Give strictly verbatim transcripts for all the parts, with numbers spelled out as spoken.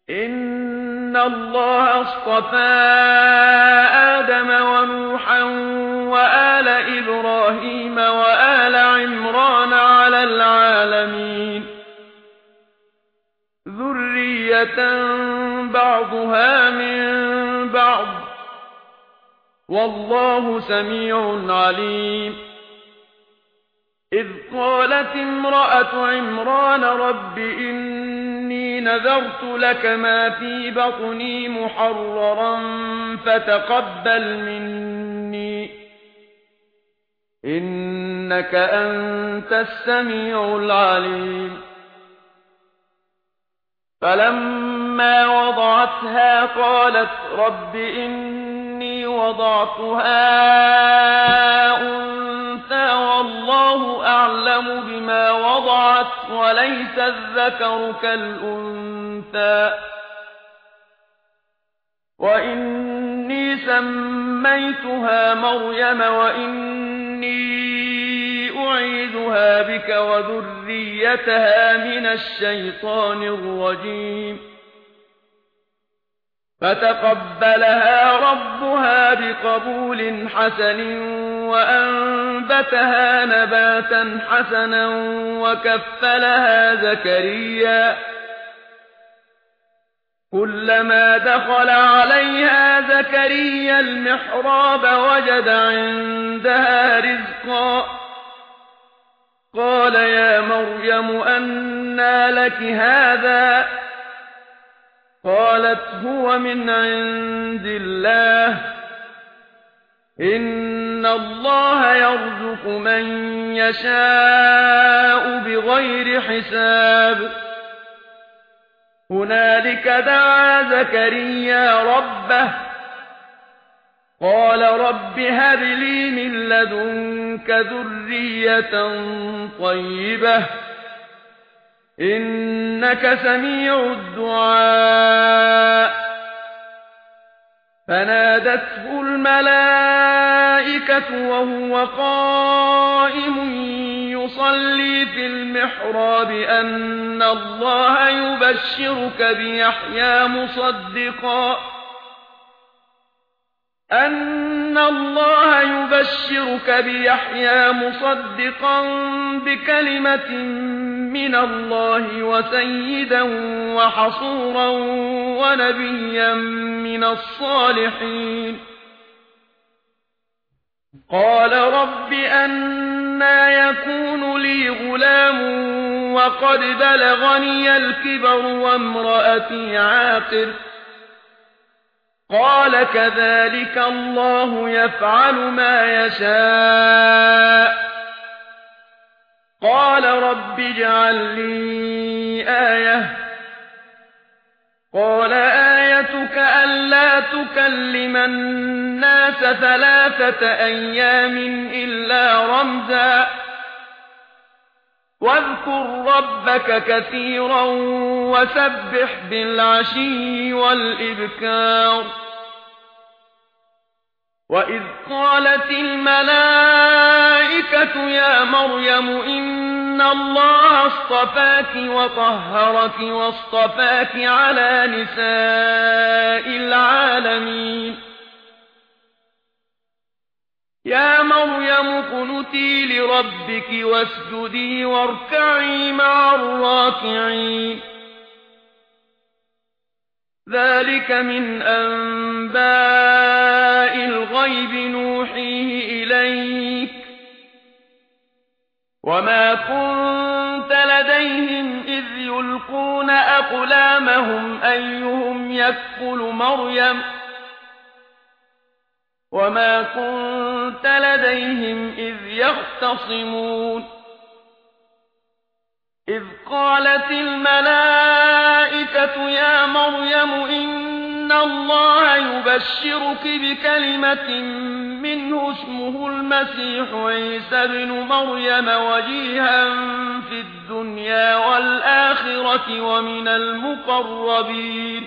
إن الله اصطفى آدم ونوحا وآل إبراهيم وآل عمران على العالمين ذرية بعضها من بعض والله سميع عليم إذ قالت امرأة عمران رب إني نذرت لك ما في بطني محررا فتقبل مني إنك أنت السميع العليم فلما وضعتها قالت رب إني وضعتها أنثى والله أعلم بما وضعت وليس الذكر كالأنثى وإني سميتها مريم وإني أعيذها بك وذريتها من الشيطان الرجيم فتقبلها ربها بقبول حسن وأنبتها نباتا حسنا وكفلها زكريا كلما دخل عليها زكريا المحراب وجد عندها رزقا قال يا مريم أنى لك هذا قالت هو من عند الله إن الله يرزق من يشاء بغير حساب هنالك دعا زكريا ربه قال رب هب لي من لدنك ذرية طيبة إنك سميع الدعاء فنادته الملائكة وهو قائم يصلي في المحراب أن الله يبشرك بيحيى مصدقا أن الله يبشرك بيحيى مصدقا بكلمة من الله وسيدا وحصورا ونبيا من الصالحين قال رب أنى يكون لي غلام وقد بلغني الكبر وامرأتي عاقر قال كذلك الله يفعل ما يشاء قال رب اجعل لي آية قال آيتك ألا تكلم الناس ثلاثة أيام إلا رمزا واذكر ربك كثيرا وسبح بالعشي والإبكار وإذ قالت الملائكة يا مريم إن الله اصطفاك وطهرك واصطفاك على نساء العالمين يا مريم اقنتي لربك واسجدي واركعي مع الراكعين ذلك من أنباء الغيب نوحيه إليك وما كنت لديهم إذ يلقون أقلامهم أيهم يكفل مريم وما كنت لديهم إذ يختصمون إذ قالت الملائكة يا مريم إن الله يبشرك بكلمة منه اسمه المسيح عيسى بن مريم وجيها في الدنيا والآخرة ومن المقربين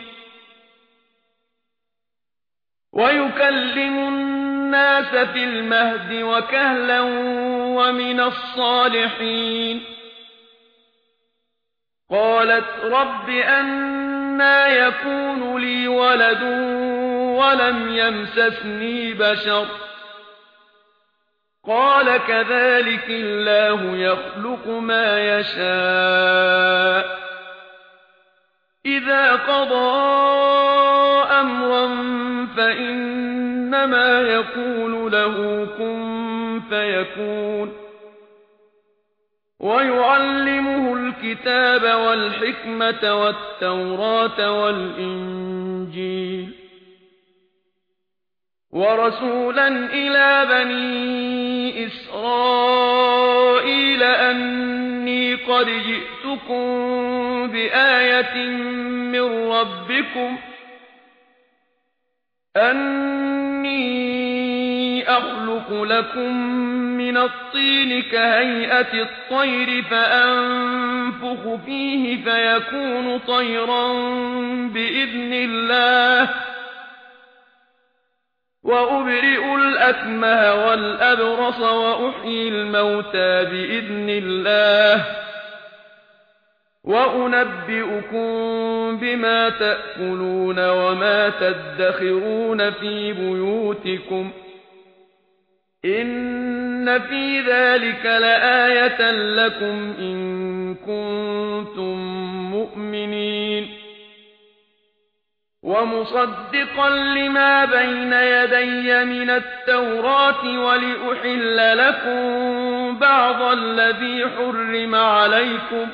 ويكلم الناس في المهد وكهلا ومن الصالحين قالت رب أن أَنَّىٰ يَكُونُ لِي وَلَدٌ وَلَمْ يَمْسَسْنِي بَشَرٌ ۖ قَالَ كَذَٰلِكِ اللَّهُ يَخْلُقُ مَا يَشَاءُ ۚ إِذَا قَضَىٰ أَمْرًا فَإِنَّمَا يَقُولُ لَهُ كُن فَيَكُونُ. وَيُعَلِّمُهُ الْكِتَابَ وَالْحِكْمَةَ وَالتَّوْرَاةَ وَالْإِنجِيلَ وَرَسُولًا إِلَىٰ بَنِي إِسْرَائِيلَ أَنِّي قَدْ جِئْتُكُم بِآيَةٍ مِّن رَّبِّكُمْ أَنِّي أَخْلُقُ لَكُم مِّنَ الطِّينِ كَهَيْئَةِ الطَّيْرِ فَأَنفُخُ فِيهِ فَيَكُونُ طَيْرًا بِإِذْنِ اللَّهِ ۖ وَأُبْرِئُ الْأَكْمَهَ وَالْأَبْرَصَ وَأُحْيِي الْمَوْتَىٰ بِإِذْنِ اللَّهِ ۖ وَأُنَبِّئُكُم بِمَا تَأْكُلُونَ وَمَا تَدَّخِرُونَ فِي بُيُوتِكُمْ ۚ إِنَّ فِي ذَٰلِكَ لَآيَةً لَّكُمْ إِن كُنتُم مُّؤْمِنِينَ. وَمُصَدِّقًا لِّمَا بَيْنَ يَدَيَّ مِنَ التَّوْرَاةِ وَلِأُحِلَّ لَكُم بَعْضَ الَّذِي حُرِّمَ عَلَيْكُمْ ۚ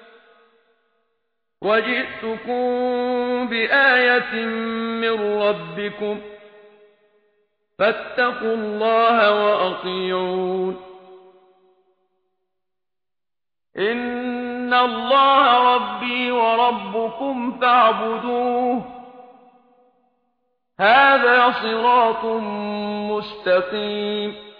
وَجِئْتُكُم بِآيَةٍ مِّن رَّبِّكُمْ ۖ فَاتَّقُوا اللَّهَ وَأَطِيعُونِ. إِنَّ اللَّهَ رَبِّي وَرَبُّكُمْ فَاعْبُدُوهُ ۚ هَٰذَا صِرَاطٌ مُّسْتَقِيمٌ.